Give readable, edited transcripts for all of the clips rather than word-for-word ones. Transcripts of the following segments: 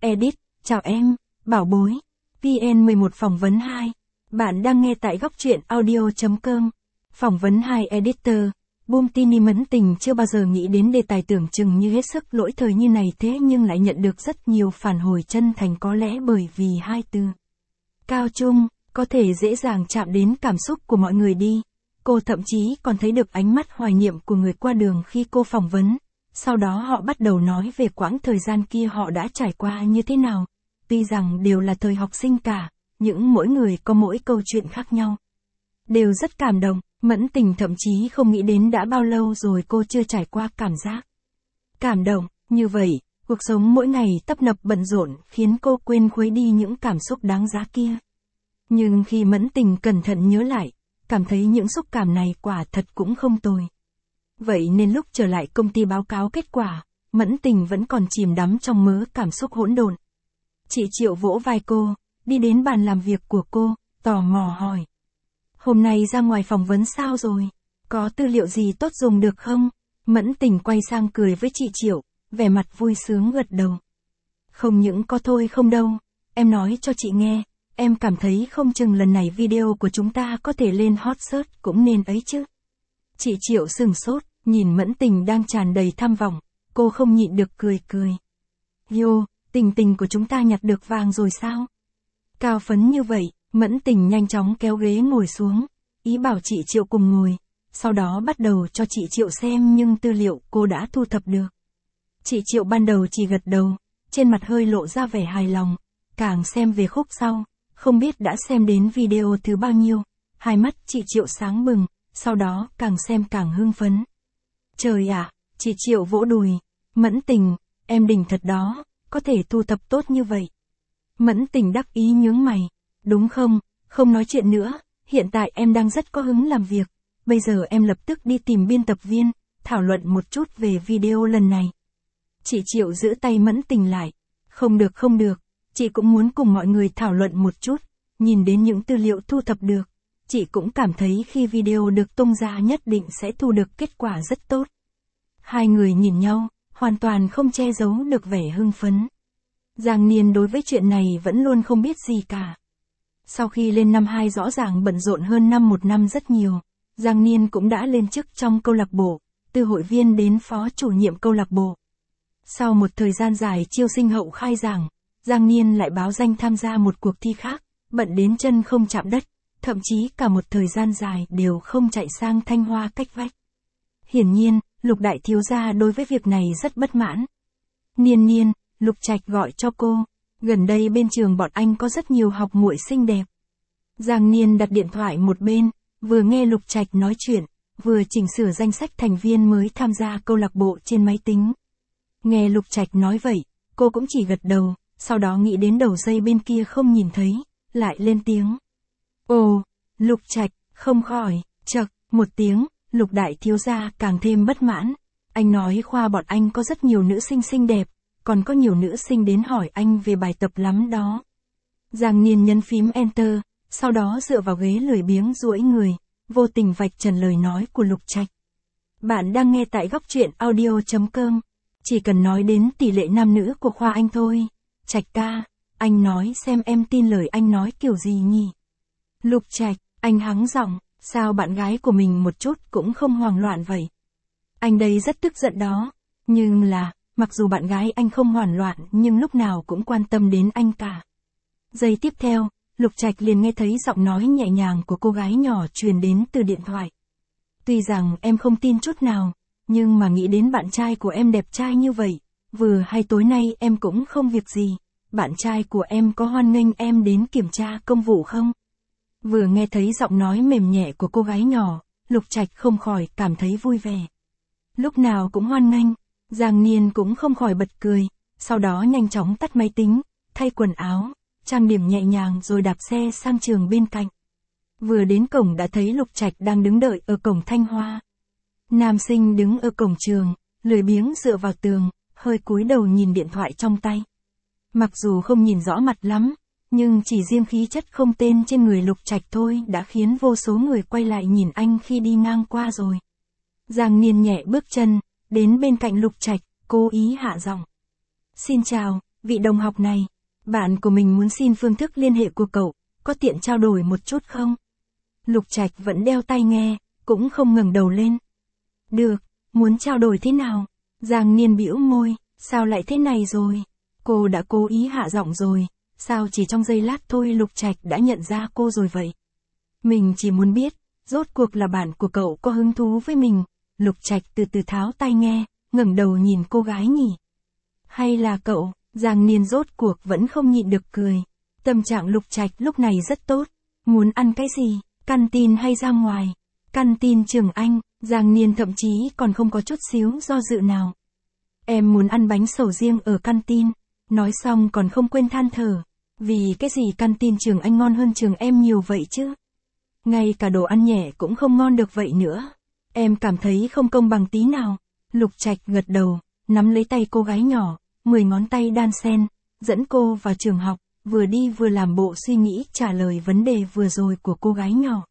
Edit, chào em, bảo bối. VN11 phỏng vấn 2. Bạn đang nghe tại góc truyện audio.com. Phỏng vấn 2 Editor. Boom Tini Mẫn Tình chưa bao giờ nghĩ đến đề tài tưởng chừng như hết sức lỗi thời như này, thế nhưng lại nhận được rất nhiều phản hồi chân thành, có lẽ bởi vì hai từ cao trung có thể dễ dàng chạm đến cảm xúc của mọi người đi. Cô thậm chí còn thấy được ánh mắt hoài niệm của người qua đường khi cô phỏng vấn. Sau đó họ bắt đầu nói về quãng thời gian kia họ đã trải qua như thế nào. Tuy rằng đều là thời học sinh cả, nhưng mỗi người có mỗi câu chuyện khác nhau. Đều rất cảm động, Mẫn Tình thậm chí không nghĩ đến đã bao lâu rồi cô chưa trải qua cảm giác cảm động như vậy. Cuộc sống mỗi ngày tấp nập bận rộn khiến cô quên khuấy đi những cảm xúc đáng giá kia. Nhưng khi Mẫn Tình cẩn thận nhớ lại, cảm thấy những xúc cảm này quả thật cũng không tồi. Vậy nên lúc trở lại công ty báo cáo kết quả, Mẫn Tình vẫn còn chìm đắm trong mớ cảm xúc hỗn độn. Chị Triệu vỗ vai cô, đi đến bàn làm việc của cô, tò mò hỏi. Hôm nay ra ngoài phỏng vấn sao rồi? Có tư liệu gì tốt dùng được không? Mẫn Tình quay sang cười với chị Triệu, vẻ mặt vui sướng gật đầu. Không những có thôi không đâu, em nói cho chị nghe, em cảm thấy không chừng lần này video của chúng ta có thể lên hot search cũng nên ấy chứ. Chị Triệu sừng sốt, nhìn Mẫn Tình đang tràn đầy tham vọng, cô không nhịn được cười. Yo, Tình của chúng ta nhặt được vàng rồi sao? Cao phấn như vậy, Mẫn Tình nhanh chóng kéo ghế ngồi xuống, ý bảo chị Triệu cùng ngồi, sau đó bắt đầu cho chị Triệu xem những tư liệu cô đã thu thập được. Chị Triệu ban đầu chỉ gật đầu, trên mặt hơi lộ ra vẻ hài lòng, càng xem về khúc sau, không biết đã xem đến video thứ bao nhiêu, hai mắt chị Triệu sáng bừng, sau đó càng xem càng hưng phấn. Trời ạ, chị Triệu vỗ đùi, Mẫn Tình, em đỉnh thật đó, có thể thu thập tốt như vậy. Mẫn Tình đắc ý nhướng mày, đúng không, không nói chuyện nữa, hiện tại em đang rất có hứng làm việc, bây giờ em lập tức đi tìm biên tập viên, thảo luận một chút về video lần này. Chị Triệu giữ tay Mẫn Tình lại, không được, chị cũng muốn cùng mọi người thảo luận một chút, nhìn đến những tư liệu thu thập được, chị cũng cảm thấy khi video được tung ra nhất định sẽ thu được kết quả rất tốt. Hai người nhìn nhau, hoàn toàn không che giấu được vẻ hưng phấn. Giang Niên đối với chuyện này vẫn luôn không biết gì cả. Sau khi lên năm 2 rõ ràng bận rộn hơn năm 1 năm rất nhiều, Giang Niên cũng đã lên chức trong câu lạc bộ, từ hội viên đến phó chủ nhiệm câu lạc bộ. Sau một thời gian dài chiêu sinh hậu khai giảng, Giang Niên lại báo danh tham gia một cuộc thi khác, bận đến chân không chạm đất, thậm chí cả một thời gian dài đều không chạy sang Thanh Hoa cách vách. Hiển nhiên, Lục đại thiếu gia đối với việc này rất bất mãn. Niên, Lục Trạch gọi cho cô, gần đây bên trường bọn anh có rất nhiều học muội xinh đẹp. Giang Niên đặt điện thoại một bên, vừa nghe Lục Trạch nói chuyện, vừa chỉnh sửa danh sách thành viên mới tham gia câu lạc bộ trên máy tính. Nghe Lục Trạch nói vậy, cô cũng chỉ gật đầu, sau đó nghĩ đến đầu dây bên kia không nhìn thấy, lại lên tiếng. Ồ, Lục Trạch, không khỏi, chậc, một tiếng, Lục đại thiếu gia càng thêm bất mãn. Anh nói khoa bọn anh có rất nhiều nữ sinh xinh đẹp, còn có nhiều nữ sinh đến hỏi anh về bài tập lắm đó. Giang Niên nhấn phím Enter, sau đó dựa vào ghế lười biếng duỗi người, vô tình vạch trần lời nói của Lục Trạch. Bạn đang nghe tại góc truyện audio.com. Chỉ cần nói đến tỷ lệ nam nữ của khoa anh thôi. Trạch ca, anh nói xem em tin lời anh nói kiểu gì nhỉ? Lục Trạch, anh hắng giọng, sao bạn gái của mình một chút cũng không hoảng loạn vậy? Anh đây rất tức giận đó, nhưng là, mặc dù bạn gái anh không hoảng loạn nhưng lúc nào cũng quan tâm đến anh cả. Giây tiếp theo, Lục Trạch liền nghe thấy giọng nói nhẹ nhàng của cô gái nhỏ truyền đến từ điện thoại. Tuy rằng em không tin chút nào, nhưng mà nghĩ đến bạn trai của em đẹp trai như vậy, vừa hay tối nay em cũng không việc gì, bạn trai của em có hoan nghênh em đến kiểm tra công vụ không? Vừa nghe thấy giọng nói mềm nhẹ của cô gái nhỏ, Lục Trạch không khỏi cảm thấy vui vẻ. Lúc nào cũng hoan nghênh, Giang Niên cũng không khỏi bật cười, sau đó nhanh chóng tắt máy tính, thay quần áo, trang điểm nhẹ nhàng rồi đạp xe sang trường bên cạnh. Vừa đến cổng đã thấy Lục Trạch đang đứng đợi ở cổng Thanh Hoa. Nam sinh đứng ở cổng trường, lười biếng dựa vào tường, hơi cúi đầu nhìn điện thoại trong tay. Mặc dù không nhìn rõ mặt lắm, nhưng chỉ riêng khí chất không tên trên người Lục Trạch thôi đã khiến vô số người quay lại nhìn anh khi đi ngang qua rồi. Giang Niên nhẹ bước chân, đến bên cạnh Lục Trạch, cố ý hạ giọng. Xin chào, vị đồng học này, bạn của mình muốn xin phương thức liên hệ của cậu, có tiện trao đổi một chút không? Lục Trạch vẫn đeo tai nghe, cũng không ngẩng đầu lên. Được, muốn trao đổi thế nào? Giang Niên bĩu môi, sao lại thế này rồi? Cô đã cố ý hạ giọng rồi, sao chỉ trong giây lát thôi Lục Trạch đã nhận ra cô rồi vậy? Mình chỉ muốn biết, rốt cuộc là bạn của cậu có hứng thú với mình. Lục Trạch từ từ tháo tai nghe, ngẩng đầu nhìn cô gái nhỉ? Hay là cậu? Giang Niên rốt cuộc vẫn không nhịn được cười. Tâm trạng Lục Trạch lúc này rất tốt. Muốn ăn cái gì? Canteen hay ra ngoài? Canteen Trường Anh. Giang Niên thậm chí còn không có chút xíu do dự nào. Em muốn ăn bánh sầu riêng ở canteen. Nói xong còn không quên than thở. Vì cái gì canteen Trường Anh ngon hơn trường em nhiều vậy chứ? Ngay cả đồ ăn nhẹ cũng không ngon được vậy nữa. Em cảm thấy không công bằng tí nào. Lục Trạch gật đầu, nắm lấy tay cô gái nhỏ, 10 ngón tay đan xen, dẫn cô vào trường học, vừa đi vừa làm bộ suy nghĩ trả lời vấn đề vừa rồi của cô gái nhỏ.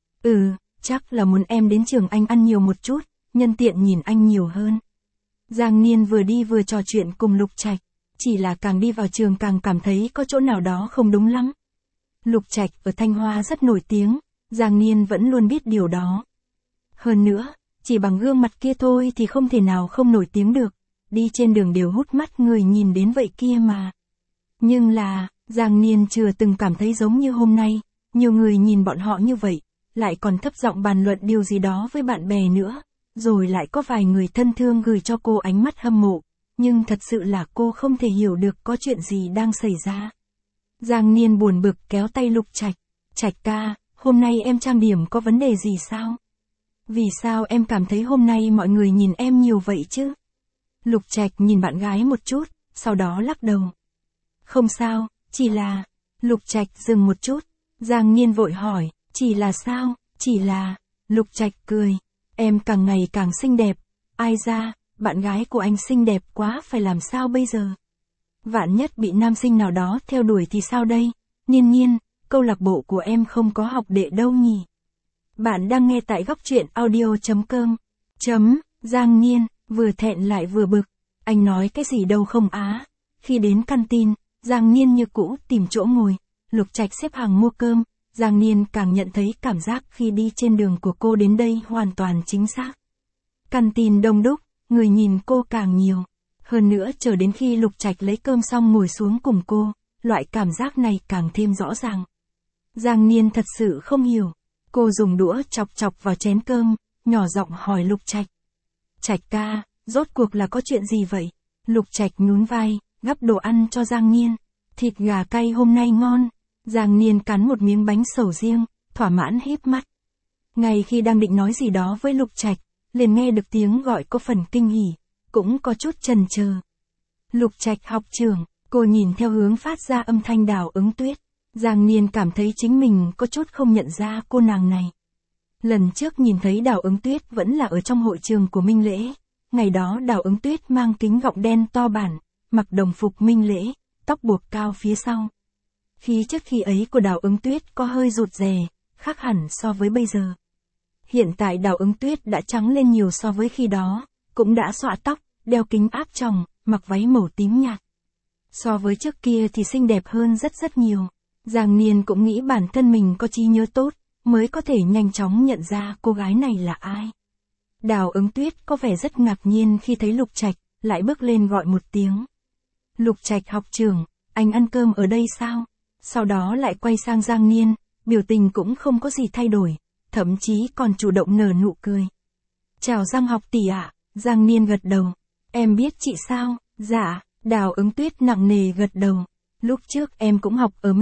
Chắc là muốn em đến trường anh ăn nhiều một chút, nhân tiện nhìn anh nhiều hơn. Giang Niên vừa đi vừa trò chuyện cùng Lục Trạch, chỉ là càng đi vào trường càng cảm thấy có chỗ nào đó không đúng lắm. Lục Trạch ở Thanh Hoa rất nổi tiếng, Giang Niên vẫn luôn biết điều đó. Hơn nữa, chỉ bằng gương mặt kia thôi thì không thể nào không nổi tiếng được, đi trên đường đều hút mắt người nhìn đến vậy kia mà. Nhưng là, Giang Niên chưa từng cảm thấy giống như hôm nay, nhiều người nhìn bọn họ như vậy, lại còn thấp giọng bàn luận điều gì đó với bạn bè nữa, rồi lại có vài người thân thương gửi cho cô ánh mắt hâm mộ, nhưng thật sự là cô không thể hiểu được có chuyện gì đang xảy ra. Giang Niên buồn bực kéo tay Lục Trạch, Trạch ca, hôm nay em trang điểm có vấn đề gì sao? Vì sao em cảm thấy hôm nay mọi người nhìn em nhiều vậy chứ? Lục Trạch nhìn bạn gái một chút, sau đó lắc đầu. Không sao, chỉ là... Lục Trạch dừng một chút, Giang Niên vội hỏi, chỉ là sao, chỉ là... Lục Trạch cười, em càng ngày càng xinh đẹp, ai ra, bạn gái của anh xinh đẹp quá phải làm sao bây giờ? Vạn nhất bị nam sinh nào đó theo đuổi thì sao đây? Niên Niên, câu lạc bộ của em không có học đệ đâu nhỉ? Bạn đang nghe tại góc truyện audio.com. Giang Niên, vừa thẹn lại vừa bực. Anh nói cái gì đâu không á. Khi đến canteen, Giang Niên như cũ tìm chỗ ngồi. Lục Trạch xếp hàng mua cơm. Giang Niên càng nhận thấy cảm giác khi đi trên đường của cô đến đây hoàn toàn chính xác. Canteen đông đúc, người nhìn cô càng nhiều. Hơn nữa chờ đến khi Lục Trạch lấy cơm xong ngồi xuống cùng cô, loại cảm giác này càng thêm rõ ràng. Giang Niên thật sự không hiểu. Cô dùng đũa chọc chọc vào chén cơm, nhỏ giọng hỏi Lục Trạch. Trạch ca, rốt cuộc là có chuyện gì vậy? Lục Trạch nhún vai, gắp đồ ăn cho Giang Niên. Thịt gà cay hôm nay ngon. Giang Niên cắn một miếng bánh sầu riêng, thỏa mãn híp mắt. Ngay khi đang định nói gì đó với Lục Trạch, liền nghe được tiếng gọi có phần kinh hỉ, cũng có chút chần chờ. Lục Trạch học trưởng, cô nhìn theo hướng phát ra âm thanh Đào Ứng Tuyết. Giang Niên cảm thấy chính mình có chút không nhận ra cô nàng này. Lần trước nhìn thấy Đào Ứng Tuyết vẫn là ở trong hội trường của Minh Lễ. Ngày đó Đào Ứng Tuyết mang kính gọng đen to bản, mặc đồng phục Minh Lễ, tóc buộc cao phía sau. Khí chất khi ấy của Đào Ứng Tuyết có hơi rụt rè, khác hẳn so với bây giờ. Hiện tại Đào Ứng Tuyết đã trắng lên nhiều so với khi đó, cũng đã xõa tóc, đeo kính áp tròng, mặc váy màu tím nhạt. So với trước kia thì xinh đẹp hơn rất rất nhiều. Giang Niên cũng nghĩ bản thân mình có trí nhớ tốt, mới có thể nhanh chóng nhận ra cô gái này là ai. Đào Ứng Tuyết có vẻ rất ngạc nhiên khi thấy Lục Trạch, lại bước lên gọi một tiếng. Lục Trạch học trưởng, anh ăn cơm ở đây sao? Sau đó lại quay sang Giang Niên, biểu tình cũng không có gì thay đổi, thậm chí còn chủ động nở nụ cười. Chào Giang học tỷ ạ, Giang Niên gật đầu. Em biết chị sao? Dạ, Đào Ứng Tuyết nặng nề gật đầu. Lúc trước em cũng học ở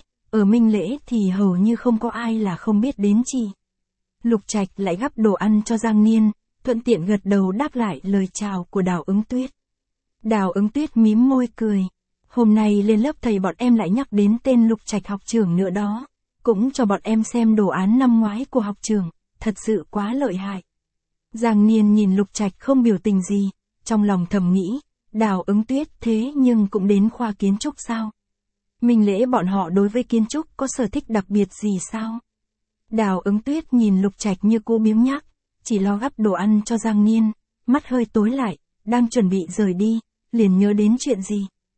Minh Lễ thì hầu như không có ai là không biết đến chị. Lục Trạch lại gắp đồ ăn cho Giang Niên, thuận tiện gật đầu đáp lại lời chào của Đào Ứng Tuyết. Đào Ứng Tuyết mím môi cười. Hôm nay lên lớp thầy bọn em lại nhắc đến tên Lục Trạch học trưởng nữa đó. Cũng cho bọn em xem đồ án năm ngoái của học trưởng, thật sự quá lợi hại. Giang Niên nhìn Lục Trạch không biểu tình gì, trong lòng thầm nghĩ, Đào Ứng Tuyết thế nhưng cũng đến khoa kiến trúc sao? Minh Lễ bọn họ đối với kiến trúc có sở thích đặc biệt gì sao? Đào Ứng Tuyết nhìn Lục Trạch như cô biếng nhác, chỉ lo gắp đồ ăn cho Giang Niên, mắt hơi tối lại, đang chuẩn bị rời đi, liền nhớ đến chuyện gì.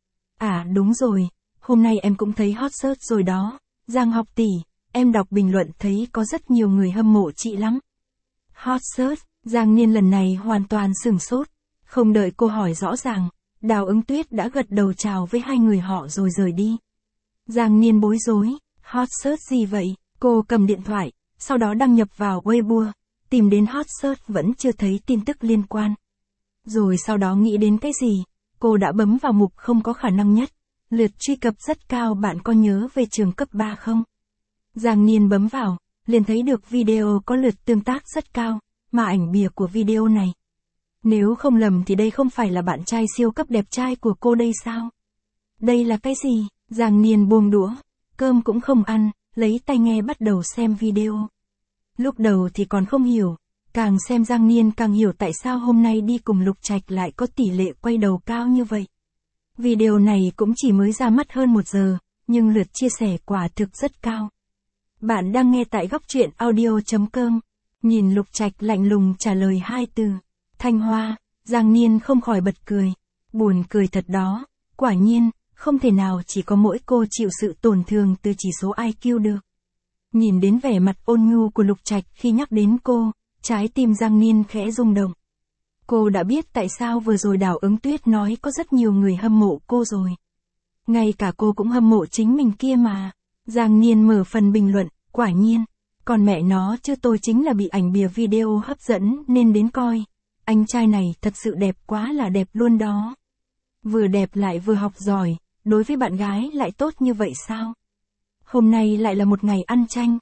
À đúng rồi, hôm nay em cũng thấy hot search rồi đó. Giang học tỷ, em đọc bình luận thấy có rất nhiều người hâm mộ chị lắm. Hot search, Giang Niên lần này hoàn toàn sửng sốt. Không đợi cô hỏi rõ ràng, Đào Ứng Tuyết đã gật đầu chào với hai người họ rồi rời đi. Giang Niên bối rối, hot search gì vậy? Cô cầm điện thoại, sau đó đăng nhập vào Weibo, tìm đến hot search vẫn chưa thấy tin tức liên quan. Rồi sau đó nghĩ đến cái gì? Cô đã bấm vào mục không có khả năng nhất. Lượt truy cập rất cao, bạn có nhớ về trường cấp 3 không? Giang Niên bấm vào, liền thấy được video có lượt tương tác rất cao, mà ảnh bìa của video này. Nếu không lầm thì đây không phải là bạn trai siêu cấp đẹp trai của cô đây sao? Đây là cái gì? Giang Niên buông đũa, cơm cũng không ăn, lấy tai nghe bắt đầu xem video. Lúc đầu thì còn không hiểu, càng xem Giang Niên càng hiểu tại sao hôm nay đi cùng Lục Trạch lại có tỷ lệ quay đầu cao như vậy. Video này cũng chỉ mới ra mắt hơn 1 giờ, nhưng lượt chia sẻ quả thực rất cao. Bạn đang nghe tại góc truyện audio.com. Nhìn Lục Trạch lạnh lùng trả lời 2 từ. Thanh Hoa, Giang Niên không khỏi bật cười. Buồn cười thật đó, quả nhiên, không thể nào chỉ có mỗi cô chịu sự tổn thương từ chỉ số IQ được. Nhìn đến vẻ mặt ôn nhu của Lục Trạch khi nhắc đến cô, trái tim Giang Niên khẽ rung động. Cô đã biết tại sao vừa rồi Đào Ứng Tuyết nói có rất nhiều người hâm mộ cô rồi. Ngay cả cô cũng hâm mộ chính mình kia mà. Giang Niên mở phần bình luận, quả nhiên. Còn mẹ nó chứ tôi chính là bị ảnh bìa video hấp dẫn nên đến coi. Anh trai này thật sự đẹp quá là đẹp luôn đó. Vừa đẹp lại vừa học giỏi, đối với bạn gái lại tốt như vậy sao? Hôm nay lại là một ngày ăn chanh.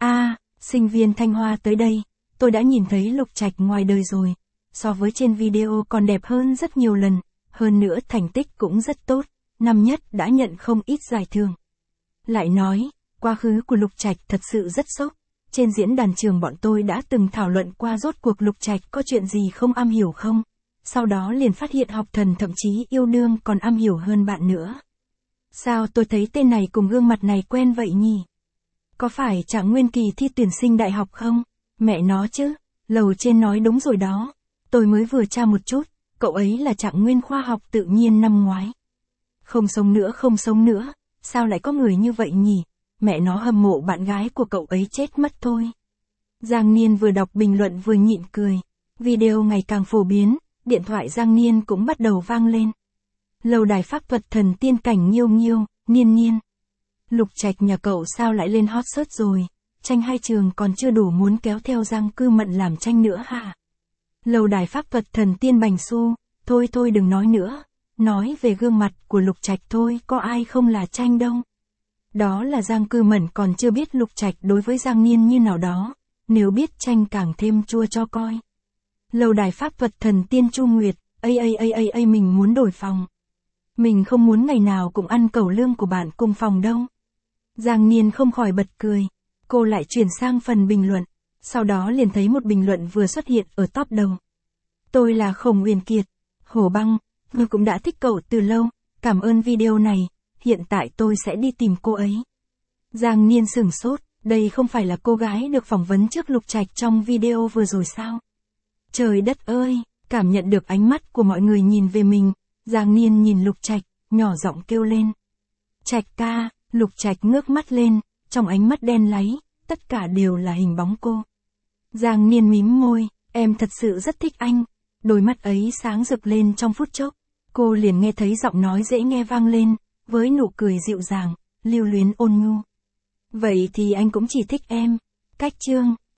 Sinh viên Thanh Hoa tới đây, tôi đã nhìn thấy Lục Trạch ngoài đời rồi. So với trên video còn đẹp hơn rất nhiều lần, hơn nữa thành tích cũng rất tốt, năm nhất đã nhận không ít giải thưởng. Lại nói, quá khứ của Lục Trạch thật sự rất sốc. Trên diễn đàn trường bọn tôi đã từng thảo luận qua rốt cuộc Lục Trạch có chuyện gì không am hiểu không? Sau đó liền phát hiện học thần thậm chí yêu đương còn am hiểu hơn bạn nữa. Sao tôi thấy tên này cùng gương mặt này quen vậy nhỉ? Có phải Trạng Nguyên kỳ thi tuyển sinh đại học không? Mẹ nó chứ, lầu trên nói đúng rồi đó. Tôi mới vừa tra một chút, cậu ấy là Trạng Nguyên khoa học tự nhiên năm ngoái. Không sống nữa, sao lại có người như vậy nhỉ? Mẹ nó hâm mộ bạn gái của cậu ấy chết mất thôi. Giang Niên vừa đọc bình luận vừa nhịn cười. Video ngày càng phổ biến, điện thoại Giang Niên cũng bắt đầu vang lên. Lâu đài pháp thuật thần tiên cảnh Nhiêu Nhiêu, Niên. Lục Trạch nhà cậu sao lại lên hot search rồi? Tranh hai trường còn chưa đủ muốn kéo theo Giang Cư Mận làm tranh nữa hả? Lâu đài pháp thuật thần tiên Bành Xu, thôi đừng nói nữa. Nói về gương mặt của Lục Trạch thôi, có ai không là tranh đâu. Đó là Giang Cư Mận còn chưa biết Lục Trạch đối với Giang Niên như nào đó, nếu biết tranh càng thêm chua cho coi. Lâu đài pháp thuật thần tiên Chu Nguyệt, mình muốn đổi phòng. Mình không muốn ngày nào cũng ăn cẩu lương của bạn cùng phòng đâu. Giang Niên không khỏi bật cười. Cô lại chuyển sang phần bình luận. Sau đó liền thấy một bình luận vừa xuất hiện ở top đầu. Tôi là Khổng Uyển Kiệt. Hổ Băng, tôi cũng đã thích cậu từ lâu. Cảm ơn video này. Hiện tại tôi sẽ đi tìm cô ấy. Giang Niên sửng sốt. Đây không phải là cô gái được phỏng vấn trước Lục Trạch trong video vừa rồi sao? Trời đất ơi, cảm nhận được ánh mắt của mọi người nhìn về mình. Giang Niên nhìn Lục Trạch, nhỏ giọng kêu lên. Trạch ca. Lục Trạch ngước mắt lên, trong ánh mắt đen láy, tất cả đều là hình bóng cô. Giang Niên mím môi, em thật sự rất thích anh. Đôi mắt ấy sáng rực lên trong phút chốc. Cô liền nghe thấy giọng nói dễ nghe vang lên, với nụ cười dịu dàng, lưu luyến ôn nhu. Vậy thì anh cũng chỉ thích em. Cách chương.